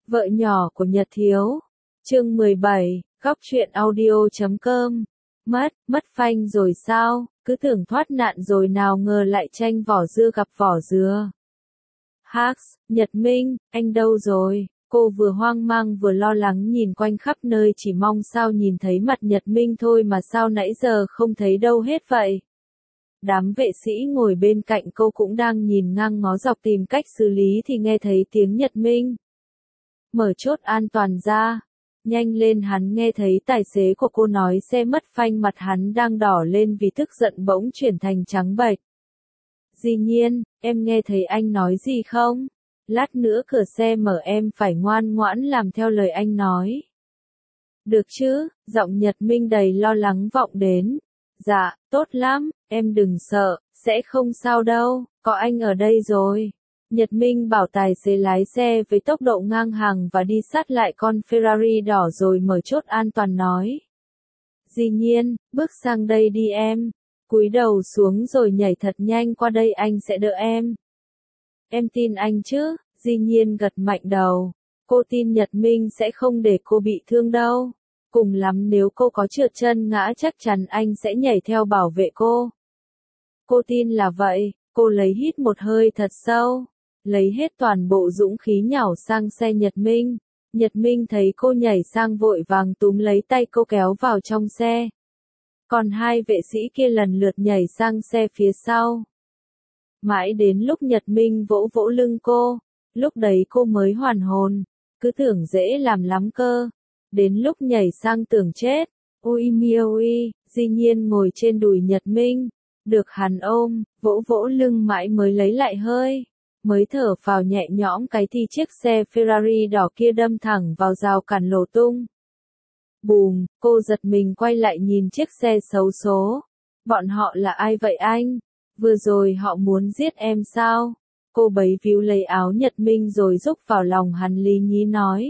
Vợ nhỏ của Nhật Thiếu. Chương 17, góc truyện audio.com. Mất phanh rồi sao, cứ tưởng thoát nạn rồi nào ngờ lại tranh vỏ dưa gặp vỏ dừa. Hax, Nhật Minh, anh đâu rồi? Cô vừa hoang mang vừa lo lắng nhìn quanh khắp nơi chỉ mong sao nhìn thấy mặt Nhật Minh thôi mà sao nãy giờ không thấy đâu hết vậy. Đám vệ sĩ ngồi bên cạnh cô cũng đang nhìn ngang ngó dọc tìm cách xử lý thì nghe thấy tiếng Nhật Minh. Mở chốt an toàn ra. Nhanh lên, hắn nghe thấy tài xế của cô nói xe mất phanh, mặt hắn đang đỏ lên vì tức giận bỗng chuyển thành trắng bệch. Dĩ nhiên, em nghe thấy anh nói gì không? Lát nữa cửa xe mở em phải ngoan ngoãn làm theo lời anh nói. Được chứ, giọng Nhật Minh đầy lo lắng vọng đến. Dạ, tốt lắm, em đừng sợ, sẽ không sao đâu, có anh ở đây rồi. Nhật Minh bảo tài xế lái xe với tốc độ ngang hàng và đi sát lại con Ferrari đỏ rồi mở chốt an toàn nói. Dĩ nhiên, bước sang đây đi em. Cúi đầu xuống rồi nhảy thật nhanh qua đây, anh sẽ đỡ em. Em tin anh chứ? Dĩ nhiên gật mạnh đầu. Cô tin Nhật Minh sẽ không để cô bị thương đâu. Cùng lắm nếu cô có trượt chân ngã chắc chắn anh sẽ nhảy theo bảo vệ cô. Cô tin là vậy. Cô lấy hít một hơi thật sâu. Lấy hết toàn bộ dũng khí nhảy sang xe Nhật Minh. Nhật Minh thấy cô nhảy sang vội vàng túm lấy tay cô kéo vào trong xe. Còn hai vệ sĩ kia lần lượt nhảy sang xe phía sau. Mãi đến lúc Nhật Minh vỗ vỗ lưng cô, lúc đấy cô mới hoàn hồn, cứ tưởng dễ làm lắm cơ. Đến lúc nhảy sang tưởng chết, ôi miêu ui, dĩ nhiên ngồi trên đùi Nhật Minh, được hắn ôm, vỗ vỗ lưng mãi mới lấy lại hơi, mới thở phào nhẹ nhõm cái thì chiếc xe Ferrari đỏ kia đâm thẳng vào rào cản nổ tung. Bùm, cô giật mình quay lại nhìn chiếc xe xấu số. Bọn họ là ai vậy anh? Vừa rồi họ muốn giết em sao? Cô bấy víu lấy áo Nhật Minh rồi rúc vào lòng hắn lý nhí nói.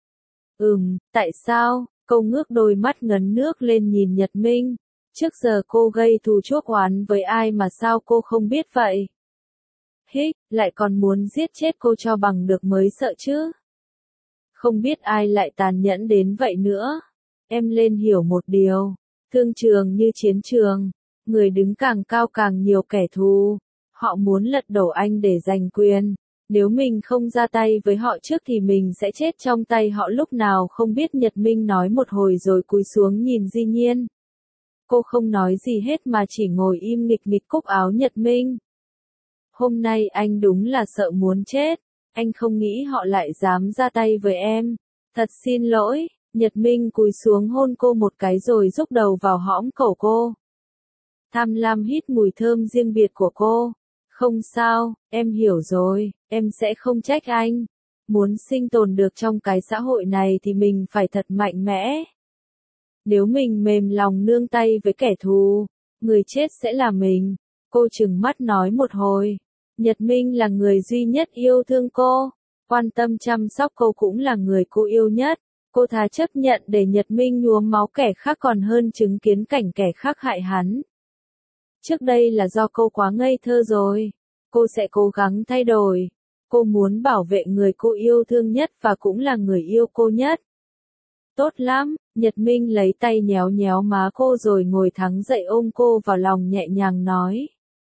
Tại sao? Cô ngước đôi mắt ngấn nước lên nhìn Nhật Minh. Trước giờ cô gây thù chuốc oán với ai mà sao cô không biết vậy? Hích, lại còn muốn giết chết cô cho bằng được mới sợ chứ? Không biết ai lại tàn nhẫn đến vậy nữa. Em lên hiểu một điều, thương trường như chiến trường, người đứng càng cao càng nhiều kẻ thù. Họ muốn lật đổ anh để giành quyền. Nếu mình không ra tay với họ trước thì mình sẽ chết trong tay họ lúc nào không biết. Nhật Minh nói một hồi rồi cúi xuống nhìn Dĩ Nhiên. Cô không nói gì hết mà chỉ ngồi im nghịch nghịch cúc áo Nhật Minh. Hôm nay anh đúng là sợ muốn chết. Anh không nghĩ họ lại dám ra tay với em. Thật xin lỗi. Nhật Minh cúi xuống hôn cô một cái rồi rúc đầu vào hõm cổ cô. Tham lam hít mùi thơm riêng biệt của cô. Không sao, em hiểu rồi, em sẽ không trách anh. Muốn sinh tồn được trong cái xã hội này thì mình phải thật mạnh mẽ. Nếu mình mềm lòng nương tay với kẻ thù, người chết sẽ là mình. Cô trừng mắt nói một hồi. Nhật Minh là người duy nhất yêu thương cô, quan tâm chăm sóc cô cũng là người cô yêu nhất. Cô thà chấp nhận để Nhật Minh nhuốm máu kẻ khác còn hơn chứng kiến cảnh kẻ khác hại hắn. Trước đây là do cô quá ngây thơ rồi. Cô sẽ cố gắng thay đổi. Cô muốn bảo vệ người cô yêu thương nhất và cũng là người yêu cô nhất. Tốt lắm, Nhật Minh lấy tay nhéo nhéo má cô rồi ngồi thẳng dậy ôm cô vào lòng nhẹ nhàng nói.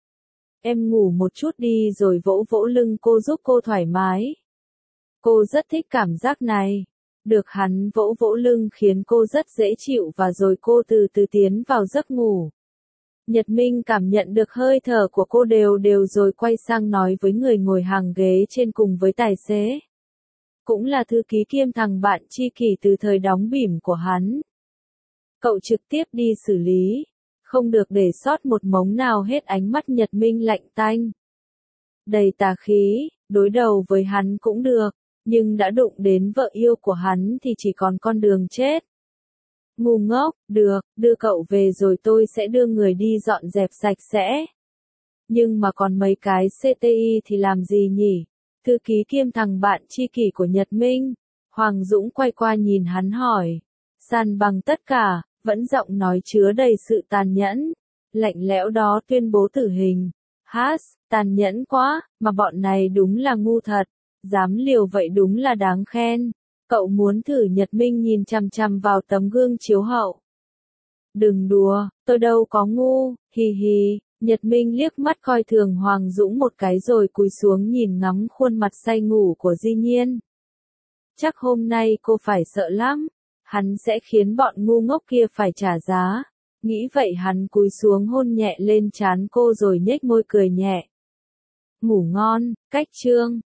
Em ngủ một chút đi rồi vỗ vỗ lưng cô giúp cô thoải mái. Cô rất thích cảm giác này. Được hắn vỗ vỗ lưng khiến cô rất dễ chịu và rồi cô từ từ tiến vào giấc ngủ. Nhật Minh cảm nhận được hơi thở của cô đều đều rồi quay sang nói với người ngồi hàng ghế trên cùng với tài xế. Cũng là thư ký kiêm thằng bạn tri kỷ từ thời đóng bỉm của hắn. Cậu trực tiếp đi xử lý. Không được để sót một mống nào hết. Ánh mắt Nhật Minh lạnh tanh. Đầy tà khí, đối đầu với hắn cũng được. Nhưng đã đụng đến vợ yêu của hắn thì chỉ còn con đường chết. Ngu ngốc, được, đưa cậu về rồi tôi sẽ đưa người đi dọn dẹp sạch sẽ. Nhưng mà còn mấy cái CTI thì làm gì nhỉ? Thư ký kiêm thằng bạn tri kỷ của Nhật Minh. Hoàng Dũng quay qua nhìn hắn hỏi. San bằng tất cả, vẫn giọng nói chứa đầy sự tàn nhẫn. Lạnh lẽo đó tuyên bố tử hình. Tàn nhẫn quá, mà bọn này đúng là ngu thật. Dám liều vậy đúng là đáng khen. Cậu muốn thử? Nhật Minh nhìn chằm chằm vào tấm gương chiếu hậu. Đừng đùa, tôi đâu có ngu, hì hì. Nhật Minh liếc mắt coi thường Hoàng Dũng một cái rồi cúi xuống nhìn ngắm khuôn mặt say ngủ của Di Nhiên. Chắc hôm nay cô phải sợ lắm, hắn sẽ khiến bọn ngu ngốc kia phải trả giá. Nghĩ vậy hắn cúi xuống hôn nhẹ lên trán cô rồi nhếch môi cười nhẹ. Ngủ ngon, cách chương.